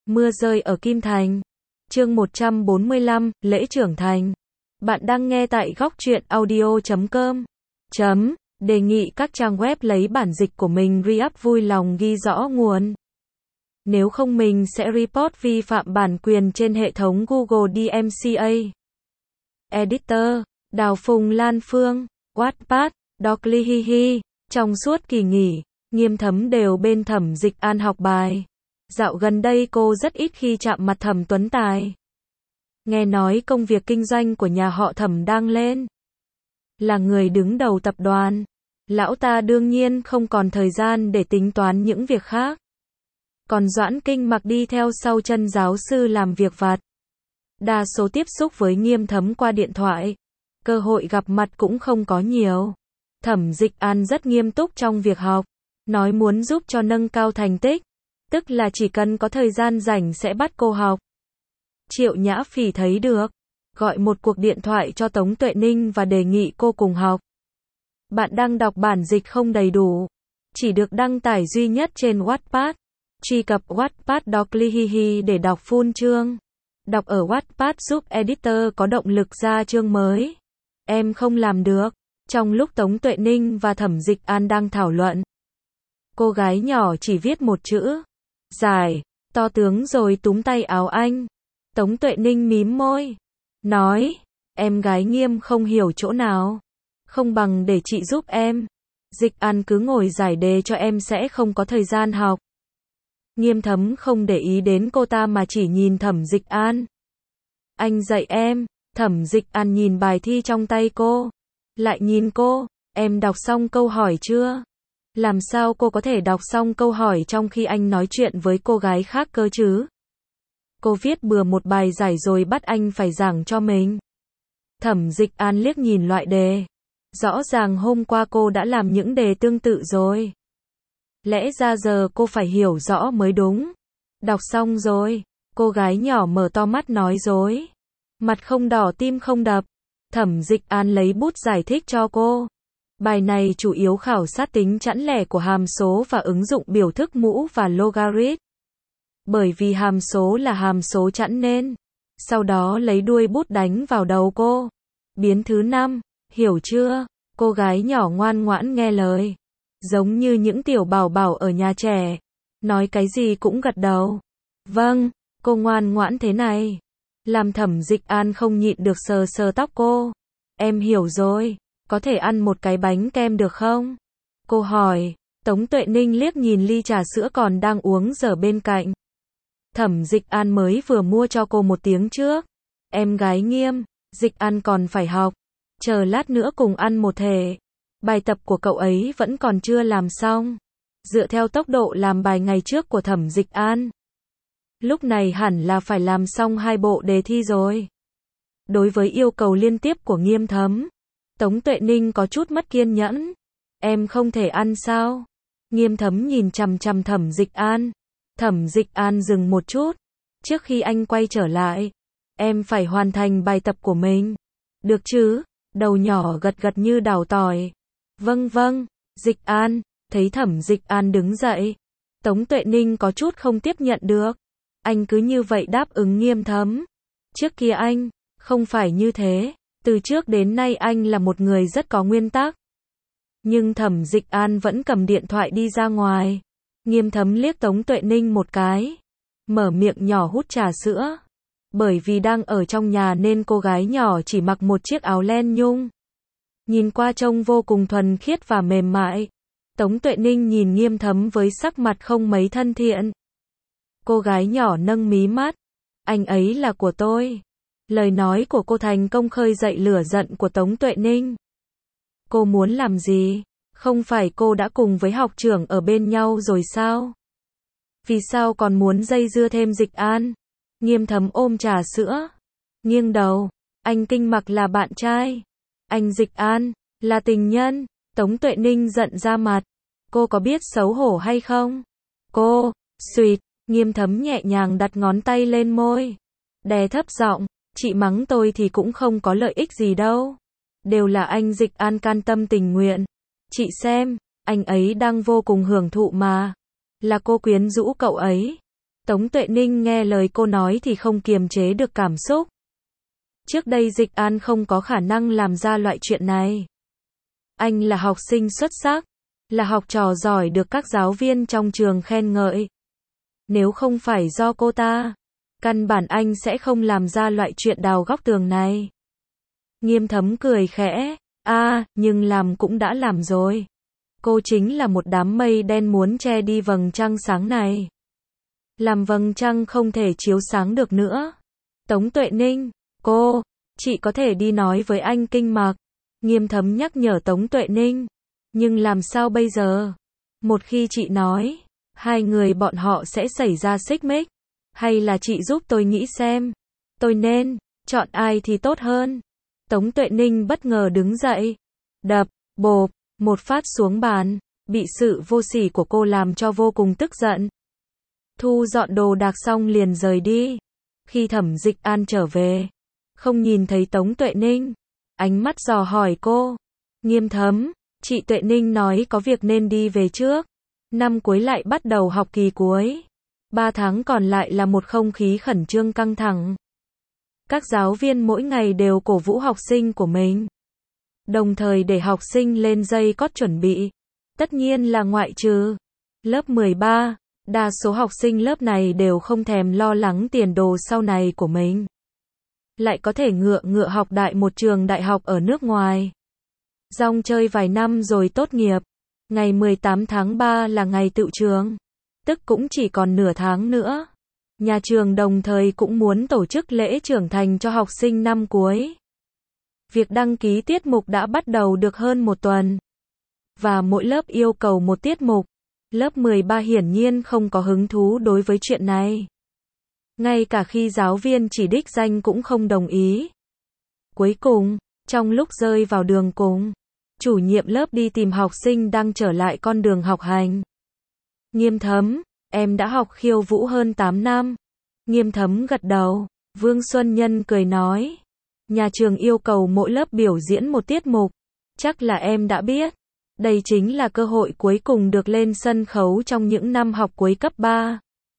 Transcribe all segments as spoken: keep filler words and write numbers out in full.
Mưa rơi ở Kim Thành. Chương một trăm bốn mươi lăm, lễ trưởng thành. Bạn đang nghe tại góc truyện audio chấm com. Chấm, đề nghị các trang web lấy bản dịch của mình re-up vui lòng ghi rõ nguồn. Nếu không mình sẽ report vi phạm bản quyền trên hệ thống Google đê em xê a. Editor, Đào Phùng Lan Phương, Wattpad, Docly Hihi. Trong suốt kỳ nghỉ, Nghiêm Thấm đều bên Thẩm Dịch An học bài. Dạo gần đây cô rất ít khi chạm mặt Thẩm Tuấn Tài. Nghe nói công việc kinh doanh của nhà họ Thẩm đang lên. Là người đứng đầu tập đoàn. Lão ta đương nhiên không còn thời gian để tính toán những việc khác. Còn Doãn Kinh Mặc đi theo sau chân giáo sư làm việc vặt. Đa số tiếp xúc với Nghiêm Thấm qua điện thoại. Cơ hội gặp mặt cũng không có nhiều. Thẩm Dịch An rất nghiêm túc trong việc học. Nói muốn giúp cho nâng cao thành tích. Tức là chỉ cần có thời gian rảnh sẽ bắt cô học. Triệu Nhã Phỉ thấy được. Gọi một cuộc điện thoại cho Tống Tuệ Ninh và đề nghị cô cùng học. Bạn đang đọc bản dịch không đầy đủ. Chỉ được đăng tải duy nhất trên Wattpad. Truy cập Wattpad Docly Hihi để đọc full chương. Đọc ở Wattpad giúp editor có động lực ra chương mới. Em không làm được. Trong lúc Tống Tuệ Ninh và Thẩm Dịch An đang thảo luận. Cô gái nhỏ chỉ viết một chữ. Dài, to tướng rồi túm tay áo anh. Tống Tuệ Ninh mím môi. Nói, em gái Nghiêm không hiểu chỗ nào. Không bằng để chị giúp em. Dịch An cứ ngồi giải đề cho em sẽ không có thời gian học. Nghiêm Thấm không để ý đến cô ta mà chỉ nhìn Thẩm Dịch An. Anh dạy em. Thẩm Dịch An nhìn bài thi trong tay cô. Lại nhìn cô. Em đọc xong câu hỏi chưa? Làm sao cô có thể đọc xong câu hỏi trong khi anh nói chuyện với cô gái khác cơ chứ? Cô viết bừa một bài giải rồi bắt anh phải giảng cho mình. Thẩm Dịch An liếc nhìn loại đề. Rõ ràng hôm qua cô đã làm những đề tương tự rồi. Lẽ ra giờ cô phải hiểu rõ mới đúng. Đọc xong rồi. Cô gái nhỏ mở to mắt nói dối. Mặt không đỏ tim không đập. Thẩm Dịch An lấy bút giải thích cho cô. Bài này chủ yếu khảo sát tính chẵn lẻ của hàm số và ứng dụng biểu thức mũ và logarit. Bởi vì hàm số là hàm số chẵn nên. Sau đó lấy đuôi bút đánh vào đầu cô. Biến thứ năm. Hiểu chưa? Cô gái nhỏ ngoan ngoãn nghe lời. Giống như những tiểu bảo bảo ở nhà trẻ. Nói cái gì cũng gật đầu. Vâng, cô ngoan ngoãn thế này. Làm Thẩm Dịch An không nhịn được sờ sờ tóc cô. Em hiểu rồi. Có thể ăn một cái bánh kem được không? Cô hỏi. Tống Tuệ Ninh liếc nhìn ly trà sữa còn đang uống dở bên cạnh. Thẩm Dịch An mới vừa mua cho cô một tiếng trước. Em gái Nghiêm, Dịch An còn phải học. Chờ lát nữa cùng ăn một thể. Bài tập của cậu ấy vẫn còn chưa làm xong. Dựa theo tốc độ làm bài ngày trước của Thẩm Dịch An. Lúc này hẳn là phải làm xong hai bộ đề thi rồi. Đối với yêu cầu liên tiếp của Nghiêm Thấm, Tống Tuệ Ninh có chút mất kiên nhẫn. Em không thể ăn sao? Nghiêm Thấm nhìn chằm chằm Thẩm Dịch An. Thẩm Dịch An dừng một chút. Trước khi anh quay trở lại, em phải hoàn thành bài tập của mình. Được chứ? Đầu nhỏ gật gật như đào tỏi. Vâng vâng, Dịch An. Thấy Thẩm Dịch An đứng dậy. Tống Tuệ Ninh có chút không tiếp nhận được. Anh cứ như vậy đáp ứng Nghiêm Thấm. Trước kia anh, không phải như thế. Từ trước đến nay anh là một người rất có nguyên tắc. Nhưng Thẩm Dịch An vẫn cầm điện thoại đi ra ngoài. Nghiêm Thấm liếc Tống Tuệ Ninh một cái. Mở miệng nhỏ hút trà sữa. Bởi vì đang ở trong nhà nên cô gái nhỏ chỉ mặc một chiếc áo len nhung. Nhìn qua trông vô cùng thuần khiết và mềm mại. Tống Tuệ Ninh nhìn Nghiêm Thấm với sắc mặt không mấy thân thiện. Cô gái nhỏ nâng mí mắt. Anh ấy là của tôi. Lời nói của cô thành công khơi dậy lửa giận của Tống Tuệ Ninh. Cô muốn làm gì? Không phải cô đã cùng với học trưởng ở bên nhau rồi sao? Vì sao còn muốn dây dưa thêm Dịch An? Nghiêm Thấm ôm trà sữa. Nghiêng đầu. Anh Kinh Mặc là bạn trai. Anh Dịch An là tình nhân. Tống Tuệ Ninh giận ra mặt. Cô có biết xấu hổ hay không? Cô, suýt. Nghiêm Thấm nhẹ nhàng đặt ngón tay lên môi. Đè thấp giọng. Chị mắng tôi thì cũng không có lợi ích gì đâu. Đều là anh Dịch An can tâm tình nguyện. Chị xem, anh ấy đang vô cùng hưởng thụ mà. Là cô quyến rũ cậu ấy. Tống Tuệ Ninh nghe lời cô nói thì không kiềm chế được cảm xúc. Trước đây Dịch An không có khả năng làm ra loại chuyện này. Anh là học sinh xuất sắc, là học trò giỏi được các giáo viên trong trường khen ngợi. Nếu không phải do cô ta, căn bản anh sẽ không làm ra loại chuyện đào góc tường này. Nghiêm Thấm cười khẽ, a, à, nhưng làm cũng đã làm rồi. Cô chính là một đám mây đen muốn che đi vầng trăng sáng này. Làm vầng trăng không thể chiếu sáng được nữa. Tống Tuệ Ninh, cô, chị có thể đi nói với anh Kinh Mặc. Nghiêm Thấm nhắc nhở Tống Tuệ Ninh. Nhưng làm sao bây giờ? Một khi chị nói, hai người bọn họ sẽ xảy ra xích mích. Hay là chị giúp tôi nghĩ xem, tôi nên chọn ai thì tốt hơn. Tống Tuệ Ninh bất ngờ đứng dậy, đập, bộp, một phát xuống bàn, bị sự vô sỉ của cô làm cho vô cùng tức giận. Thu dọn đồ đạc xong liền rời đi. Khi Thẩm Dịch An trở về, không nhìn thấy Tống Tuệ Ninh, ánh mắt dò hỏi cô. Nghiêm Thấm, chị Tuệ Ninh nói có việc nên đi về trước. Năm cuối lại bắt đầu học kỳ cuối. Ba tháng còn lại là một không khí khẩn trương căng thẳng. Các giáo viên mỗi ngày đều cổ vũ học sinh của mình, đồng thời để học sinh lên dây cót chuẩn bị. Tất nhiên là ngoại trừ lớp mười ba, đa số học sinh lớp này đều không thèm lo lắng tiền đồ sau này của mình. Lại có thể ngựa ngựa học đại một trường đại học ở nước ngoài. Rong chơi vài năm rồi tốt nghiệp. Ngày mười tám tháng ba là ngày tựu trường, tức cũng chỉ còn nửa tháng nữa. Nhà trường đồng thời cũng muốn tổ chức lễ trưởng thành cho học sinh năm cuối. Việc đăng ký tiết mục đã bắt đầu được hơn một tuần. Và mỗi lớp yêu cầu một tiết mục. Lớp mười ba hiển nhiên không có hứng thú đối với chuyện này. Ngay cả khi giáo viên chỉ đích danh cũng không đồng ý. Cuối cùng, trong lúc rơi vào đường cùng, chủ nhiệm lớp đi tìm học sinh đang trở lại con đường học hành. Nghiêm Thấm, em đã học khiêu vũ hơn tám năm. Nghiêm Thấm gật đầu. Vương Xuân Nhân cười nói, nhà trường yêu cầu mỗi lớp biểu diễn một tiết mục. Chắc là em đã biết. Đây chính là cơ hội cuối cùng được lên sân khấu trong những năm học cuối cấp ba.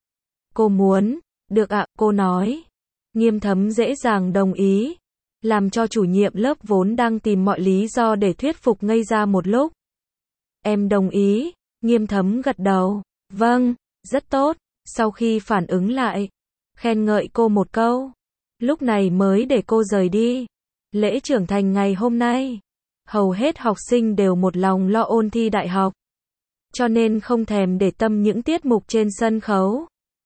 Cô muốn, được ạ, cô nói. Nghiêm Thấm dễ dàng đồng ý, làm cho chủ nhiệm lớp vốn đang tìm mọi lý do để thuyết phục ngây ra một lúc. Em đồng ý. Nghiêm Thấm gật đầu. Vâng, rất tốt. Sau khi phản ứng lại, khen ngợi cô một câu, lúc này mới để cô rời đi. Lễ trưởng thành ngày hôm nay, hầu hết học sinh đều một lòng lo ôn thi đại học, cho nên không thèm để tâm những tiết mục trên sân khấu.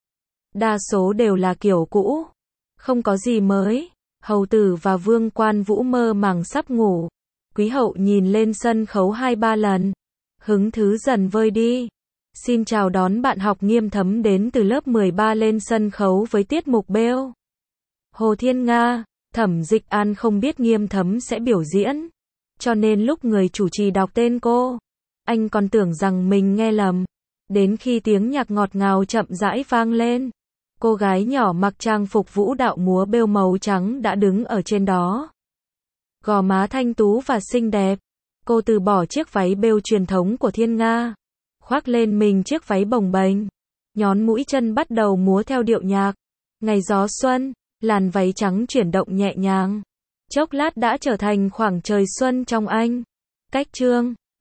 Đa số đều là kiểu cũ, không có gì mới. Hầu tử và Vương Quan Vũ mơ màng sắp ngủ. Quý hậu nhìn lên sân khấu hai ba lần, hứng thú dần vơi đi. Xin chào đón bạn học Nghiêm Thấm đến từ lớp mười ba lên sân khấu với tiết mục Bêu Hồ Thiên Nga. Thẩm Dịch An không biết Nghiêm Thấm sẽ biểu diễn, cho nên lúc người chủ trì đọc tên cô, anh còn tưởng rằng mình nghe lầm. Đến khi tiếng nhạc ngọt ngào chậm rãi vang lên, cô gái nhỏ mặc trang phục vũ đạo múa bêu màu trắng đã đứng ở trên đó. Gò má thanh tú và xinh đẹp, cô từ bỏ chiếc váy bêu truyền thống của Thiên Nga, khoác lên mình chiếc váy bồng bềnh, nhón mũi chân bắt đầu múa theo điệu nhạc. Ngày gió xuân, làn váy trắng chuyển động nhẹ nhàng, chốc lát đã trở thành khoảng trời xuân trong anh. Cách chương